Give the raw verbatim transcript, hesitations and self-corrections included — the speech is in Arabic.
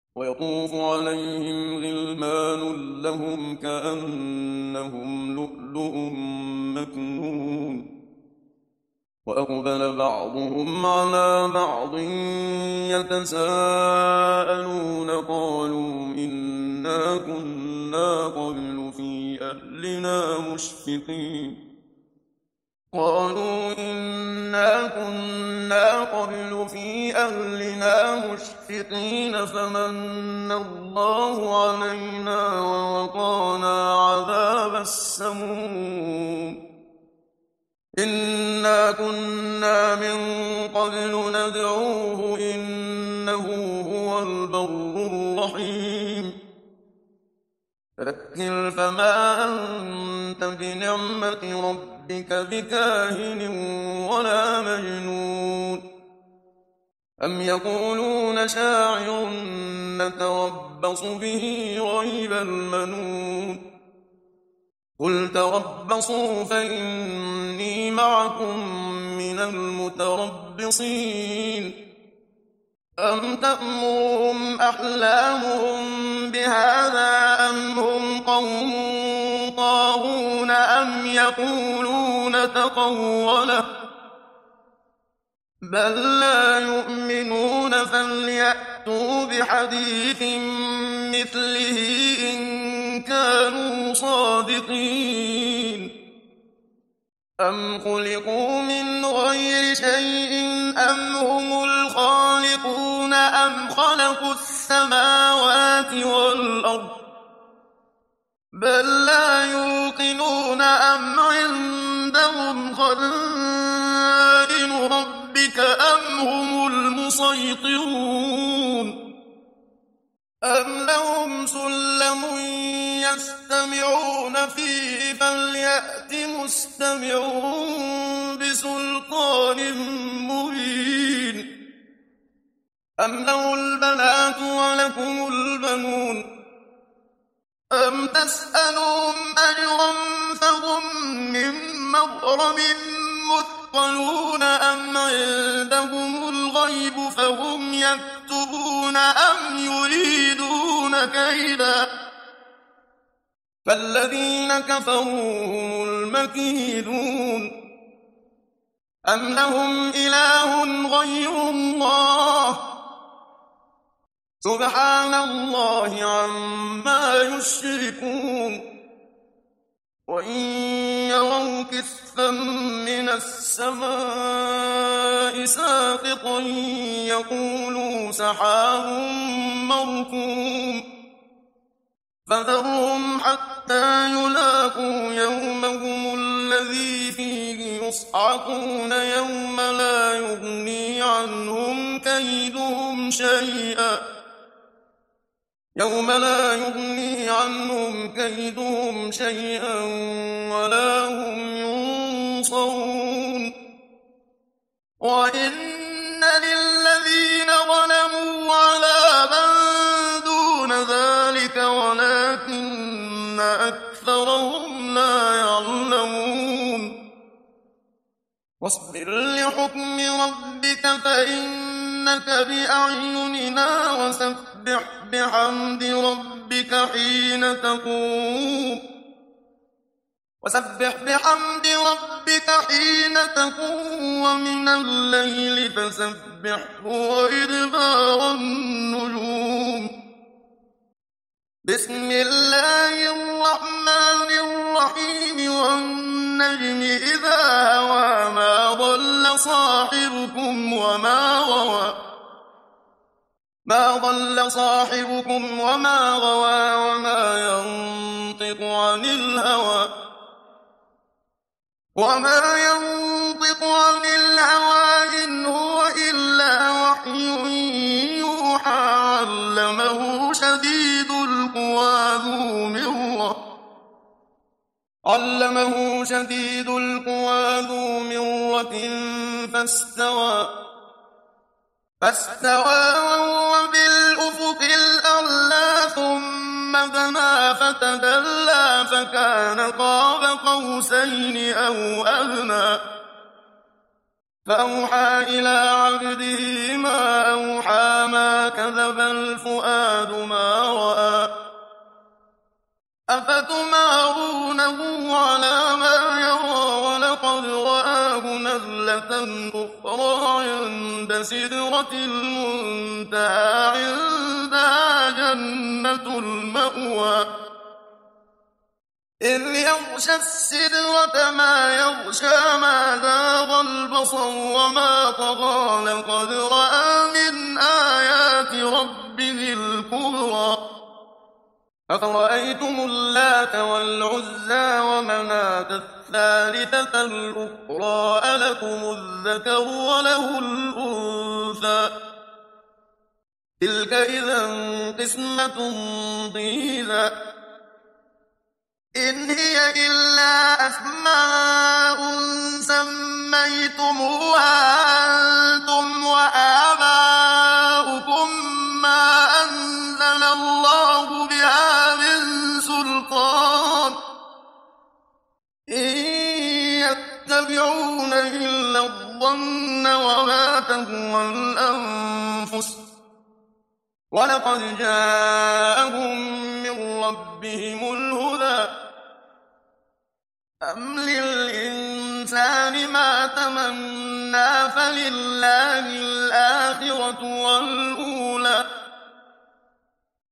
ويطوف عليهم غلمان لهم كأنهم لؤلؤ مكنون وأقبل بعضهم على بعض يتساءلون قالوا إنا كنا قبل في أهلنا مشفقين قالوا إنا كنا قبل في أهلنا مشفقين فمن الله علينا ووقانا عذاب السموم إنا كنا من قبل ندعوه إنه هو البر الرحيم فذكر فما أنت بنعمة ربك بكاهن ولا مجنون أم يقولون شاعر نتربص به ريب المنون قل تربصوا فإني معكم من المتربصين أم تأمرهم أحلامهم بهذا أم هم قوم طاغون أم يقولون تقوله بل لا يؤمنون فليأتوا بحديث مثله إن كانوا صادقين أم خلقوا من غير شيء أم هم الخالقون أم خلقوا السماوات والأرض بل لا يوقنون أم عندهم خزائن ربك أم هم المسيطرون أم لهم سلم يستمعون فيه فليأت مستمعون بسلطان مبين أم له البنات ولكم البنون أم تسألهم أجرا فهم من مغرم مثقلون أم عندهم الغيب فهم يكتبون أم يريدون كيدا فالذين كفروا هم المكيدون أم لهم إله غير الله سبحان الله عما يشركون وإن يروا كسفا من السماء ساقطا يقولوا سحاب مركوم فذرهم حتى يلاقوا يومهم الذي فيه يصعقون يوم لا يغني عنهم كيدهم شيئا يوم لا يغني عنهم كيدهم شيئا ولا هم ينصرون وإن للذين ظلموا عذابا دون ذلك ولكن أكثرهم لا يعلمون واصبر لحكم ربك فإنك بأعيننا وسبح بحمد ربك حين تقوم وسبح بحمد ربك حين تقوم ومن الليل فسبحه وإدبار النجوم بسم الله الرحمن الرحيم والنجم إذا هوى ما ضل صاحبكم وما غوى ما ضل صاحبكم وما غوى وما ينطق عن الهوى وما ينطق عن الهوى إن هو إلا وحي يوحى علمه شديد القوى ذو مرة علمه شديد القوى ذو مرة فاستوى فاستوى وهو بالأفق الأعلى ثم دنا فتدلى فكان قاب قوسين أو أدنى فأوحى إلى عبده ما أوحى ما كذب الفؤاد ما رأى أفتمارونه على ما يرى ولقد رآه نزلة أخرى عند سدرة المنتهى عندها جنة المأوى إذ يغشى السدرة ما يغشى ما زاغ البصر وما طغى لقد رأى من آيات ربه الكبرى أفرأيتم اللات والعزى ومناة الثالثة الأخرى ألكم الذكر وله الأنثى تلك إذا قسمة ضيزى إن هي إلا أسماء سميتموها أنتم وآباؤكم ما أنزل الله بها من سلطان إن يتبعون إلا الظن وما تهوى الأنفس ولقد جاءهم من ربهم الهدى أم للإنسان ما تمنى فلله الآخرة والأولى